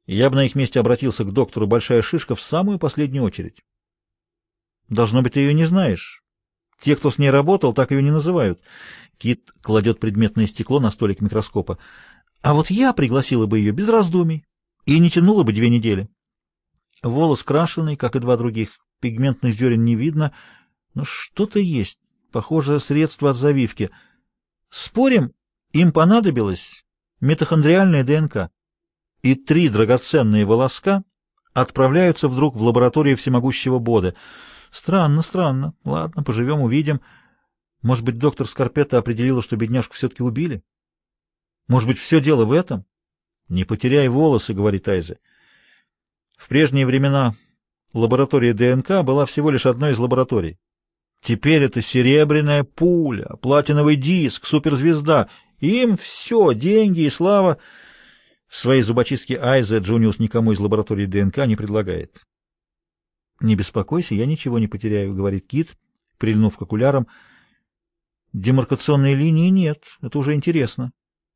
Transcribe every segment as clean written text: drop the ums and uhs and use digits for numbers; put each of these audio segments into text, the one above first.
Я бы на их месте обратился к доктору Большая Шишка в самую последнюю очередь. Должно быть, ты ее не знаешь. Те, кто с ней работал, так ее не называют. Кит кладет предметное стекло на столик микроскопа. А вот я пригласила бы ее без раздумий и не тянула бы 2 недели. Волос крашеный, как и два других, пигментных зерен не видно, но что-то есть, похоже, средство от завивки. Спорим, им понадобилось митохондриальная ДНК, и 3 драгоценные волоска отправляются вдруг в лабораторию всемогущего Бода. Странно, странно. Ладно, поживем, увидим. Может быть, доктор Скорпетта определила, что бедняжку все-таки убили? Может быть, все дело в этом? Не потеряй волосы, говорит Айзе. В прежние времена лаборатория ДНК была всего лишь одной из лабораторий. Теперь это серебряная пуля, платиновый диск, суперзвезда. Им все, деньги и слава. Свои зубочистки Айзе Джуниус никому из лаборатории ДНК не предлагает. «Не беспокойся, я ничего не потеряю», — говорит Кит, прильнув к окулярам. «Демаркационной линии нет, это уже интересно.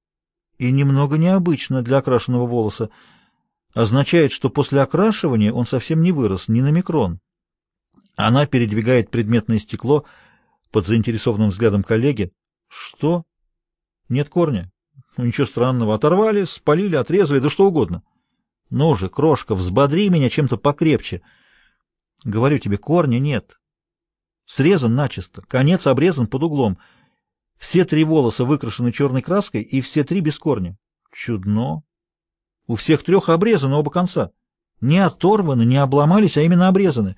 И немного необычно для окрашенного волоса. Означает, что после окрашивания он совсем не вырос, ни на микрон». Она передвигает предметное стекло под заинтересованным взглядом коллеги. «Что? Нет корня? Ну, ничего странного. Оторвали, спалили, отрезали, да что угодно. Ну же, крошка, взбодри меня чем-то покрепче. Говорю тебе, корня нет. Срезан начисто, конец обрезан под углом. Все 3 волоса выкрашены черной краской, и все 3 без корня. Чудно. У всех 3 обрезаны оба конца. Не оторваны, не обломались, а именно обрезаны.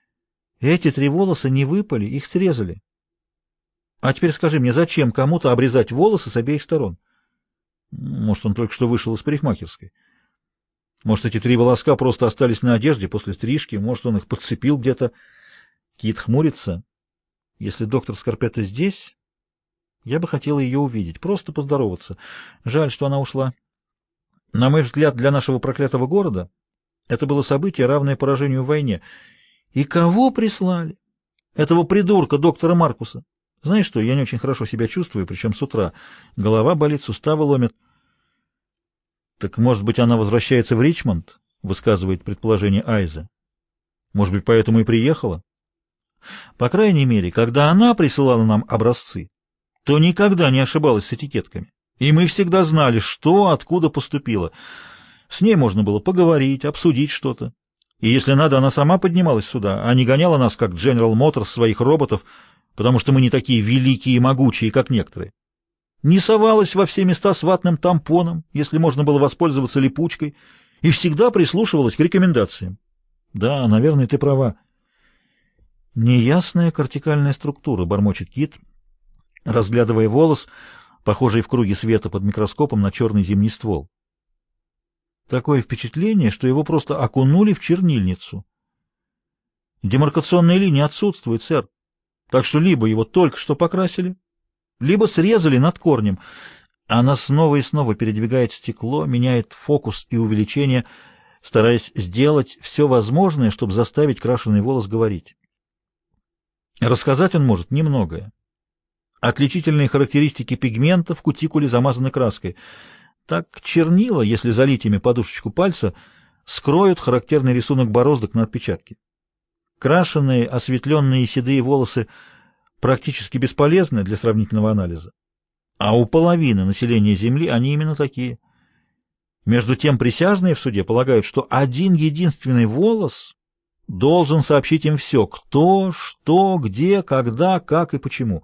Эти 3 волоса не выпали, их срезали. А теперь скажи мне, зачем кому-то обрезать волосы с обеих сторон? Может, он только что вышел из парикмахерской. Может, эти 3 волоска просто остались на одежде после стрижки, может, он их подцепил где-то. Кит хмурится. Если доктор Скорпетта здесь, я бы хотела ее увидеть, просто поздороваться. Жаль, что она ушла. На мой взгляд, для нашего проклятого города это было событие, равное поражению в войне. И кого прислали? Этого придурка, доктора Маркуса. Знаешь что, я не очень хорошо себя чувствую, причем с утра. Голова болит, суставы ломят. Так, может быть, она возвращается в Ричмонд? Высказывает предположение Айза. Может быть, поэтому и приехала? По крайней мере, когда она присылала нам образцы, то никогда не ошибалась с этикетками. И мы всегда знали, что, откуда поступило. С ней можно было поговорить, обсудить что-то. И если надо, она сама поднималась сюда, а не гоняла нас, как General Motors, своих роботов, потому что мы не такие великие и могучие, как некоторые. Не совалась во все места с ватным тампоном, если можно было воспользоваться липучкой, и всегда прислушивалась к рекомендациям. Да, наверное, ты права. Неясная кортикальная структура, бормочет Кит, разглядывая волос, похожий в круге света под микроскопом на черный зимний ствол. Такое впечатление, что его просто окунули в чернильницу. Демаркационная линия отсутствует, сэр. Так что либо его только что покрасили, либо срезали над корнем. Она снова и снова передвигает стекло, меняет фокус и увеличение, стараясь сделать все возможное, чтобы заставить крашеный волос говорить. Рассказать он может немногое. Отличительные характеристики пигмента в кутикуле замазаны краской. Так чернила, если залить ими подушечку пальца, скроют характерный рисунок бороздок на отпечатке. Крашеные, осветленные седые волосы практически бесполезны для сравнительного анализа. А у половины населения Земли они именно такие. Между тем присяжные в суде полагают, что один единственный волос должен сообщить им все: кто, что, где, когда, как и почему.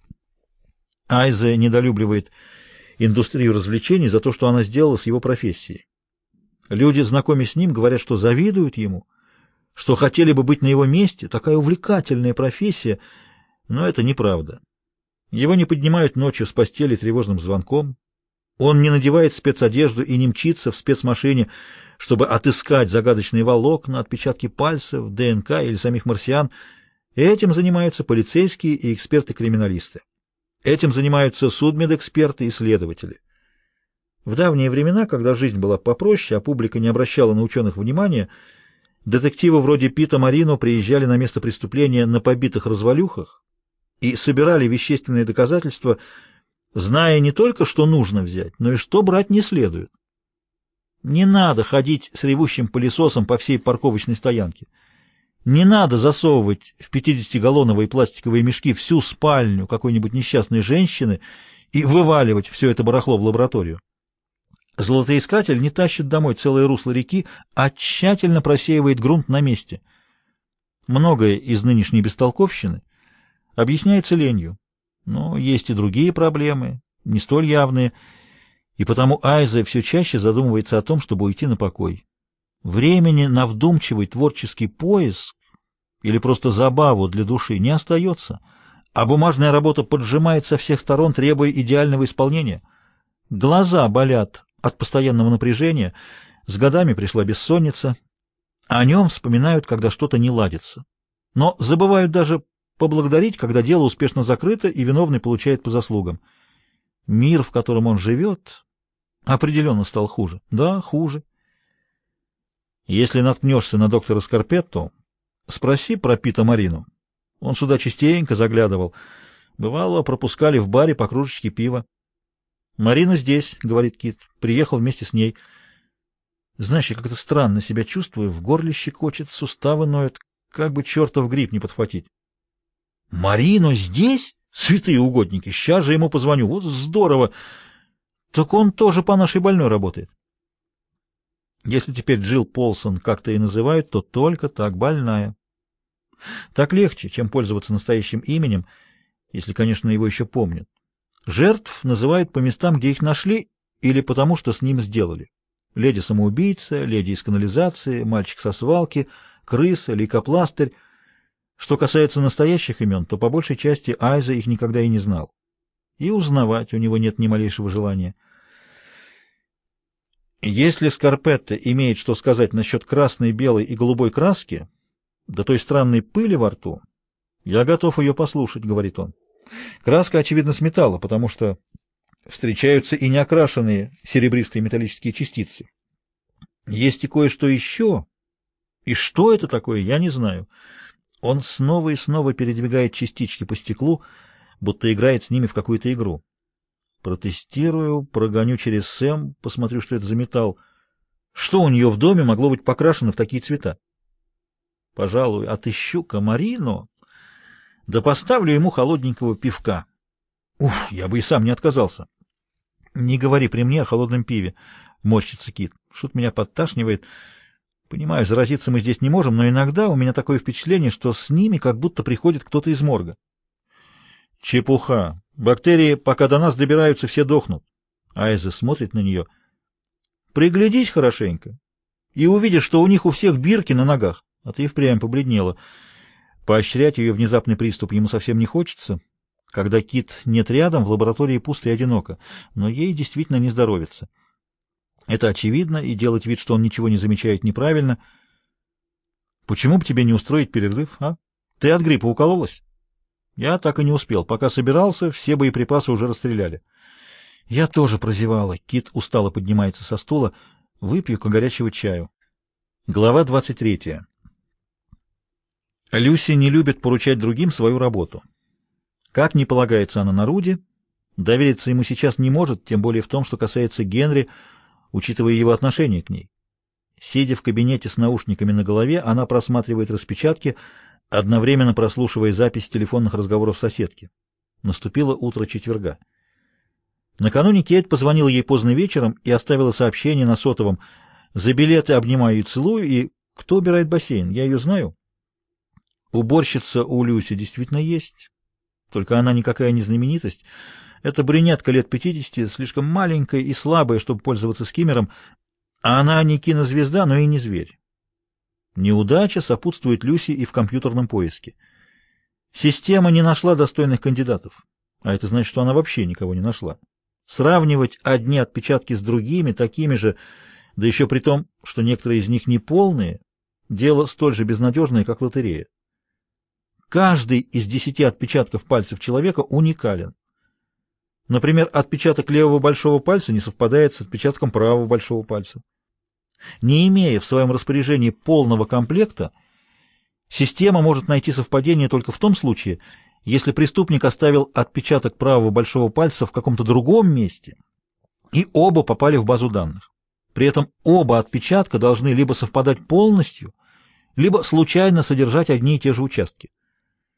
Айзе недолюбливает индустрию развлечений за то, что она сделала с его профессией. Люди, знакомые с ним, говорят, что завидуют ему, что хотели бы быть на его месте, такая увлекательная профессия, но это неправда. Его не поднимают ночью с постели тревожным звонком, он не надевает спецодежду и не мчится в спецмашине, чтобы отыскать загадочные волокна, отпечатки пальцев, ДНК или самих марсиан. Этим занимаются полицейские и эксперты-криминалисты. Этим занимаются судмедэксперты и следователи. В давние времена, когда жизнь была попроще, а публика не обращала на ученых внимания, детективы вроде Пита Марино приезжали на место преступления на побитых развалюхах и собирали вещественные доказательства, зная не только, что нужно взять, но и что брать не следует. Не надо ходить с ревущим пылесосом по всей парковочной стоянке. Не надо засовывать в 50-галлоновые пластиковые мешки всю спальню какой-нибудь несчастной женщины и вываливать все это барахло в лабораторию. Золотоискатель не тащит домой целое русло реки, а тщательно просеивает грунт на месте. Многое из нынешней бестолковщины объясняется ленью, но есть и другие проблемы, не столь явные, и потому Айза все чаще задумывается о том, чтобы уйти на покой. Времени на вдумчивый творческий поиск или просто забаву для души не остается, а бумажная работа поджимает со всех сторон, требуя идеального исполнения. Глаза болят от постоянного напряжения, с годами пришла бессонница, о нем вспоминают, когда что-то не ладится. Но забывают даже поблагодарить, когда дело успешно закрыто и виновный получает по заслугам. Мир, в котором он живет, определенно стал хуже. Да, хуже. Если наткнешься на доктора Скарпетту, спроси про Пита Марину. Он сюда частенько заглядывал. Бывало, пропускали в баре по кружечке пива. «Марина здесь», — говорит Кит. Приехал вместе с ней. Знаешь, я как-то странно себя чувствую, в горле щекочет, суставы ноют, как бы чертов грипп не подхватить. «Марина здесь? Святые угодники! Сейчас же ему позвоню. Вот здорово! Так он тоже по нашей больной работает». Если теперь Джилл Полсон как-то и называют, то только так, больная. Так легче, чем пользоваться настоящим именем, если, конечно, его еще помнят. Жертв называют по местам, где их нашли, или потому, что с ним сделали. Леди-самоубийца, леди из канализации, мальчик со свалки, крыса, лейкопластырь. Что касается настоящих имен, то по большей части Айза их никогда и не знал. И узнавать у него нет ни малейшего желания. Если Скарпетта имеет что сказать насчет красной, белой и голубой краски, да той странной пыли во рту, я готов ее послушать, — говорит он. Краска, очевидно, с металла, потому что встречаются и неокрашенные серебристые металлические частицы. Есть и кое-что еще, и что это такое, я не знаю. Он снова и снова передвигает частички по стеклу, будто играет с ними в какую-то игру. Протестирую, прогоню через Сэм, посмотрю, что это за металл. Что у нее в доме могло быть покрашено в такие цвета? Пожалуй, отыщу-ка Марину, да поставлю ему холодненького пивка. Уф, я бы и сам не отказался. Не говори при мне о холодном пиве, — морщится Кит. Что-то меня подташнивает. Понимаю, заразиться мы здесь не можем, но иногда у меня такое впечатление, что с ними как будто приходит кто-то из морга. Чепуха. Бактерии, пока до нас добираются, все дохнут. Айза смотрит на нее. Приглядись хорошенько и увидишь, что у них у всех бирки на ногах. А ты впрямь побледнела. Поощрять ее внезапный приступ ему совсем не хочется. Когда Кит нет рядом, в лаборатории пусто и одиноко, но ей действительно не здоровится. Это очевидно, и делать вид, что он ничего не замечает, неправильно. Почему бы тебе не устроить перерыв, а? Ты от гриппа укололась? Я так и не успел. Пока собирался, все боеприпасы уже расстреляли. Я тоже прозевала. Кит устало поднимается со стула. Выпью-ка горячего чаю. Глава 23. Люси не любит поручать другим свою работу. Как ни полагается она на Руди, довериться ему сейчас не может, тем более в том, что касается Генри, учитывая его отношение к ней. Сидя в кабинете с наушниками на голове, она просматривает распечатки, одновременно прослушивая запись телефонных разговоров соседки. Наступило утро четверга. Накануне Кейт позвонила ей поздно вечером и оставила сообщение на сотовом: «За билеты обнимаю и целую», и «Кто убирает бассейн? Я ее знаю». Уборщица у Люси действительно есть, только она никакая не знаменитость. Это брюнетка лет 50, слишком маленькая и слабая, чтобы пользоваться скиммером, а она не кинозвезда, но и не зверь. Неудача сопутствует Люси и в компьютерном поиске. Система не нашла достойных кандидатов, а это значит, что она вообще никого не нашла. Сравнивать одни отпечатки с другими, такими же, да еще при том, что некоторые из них неполные, дело столь же безнадежное, как лотерея. Каждый из 10 отпечатков пальцев человека уникален. Например, отпечаток левого большого пальца не совпадает с отпечатком правого большого пальца. Не имея в своем распоряжении полного комплекта, система может найти совпадение только в том случае, если преступник оставил отпечаток правого большого пальца в каком-то другом месте, и оба попали в базу данных. При этом оба отпечатка должны либо совпадать полностью, либо случайно содержать одни и те же участки.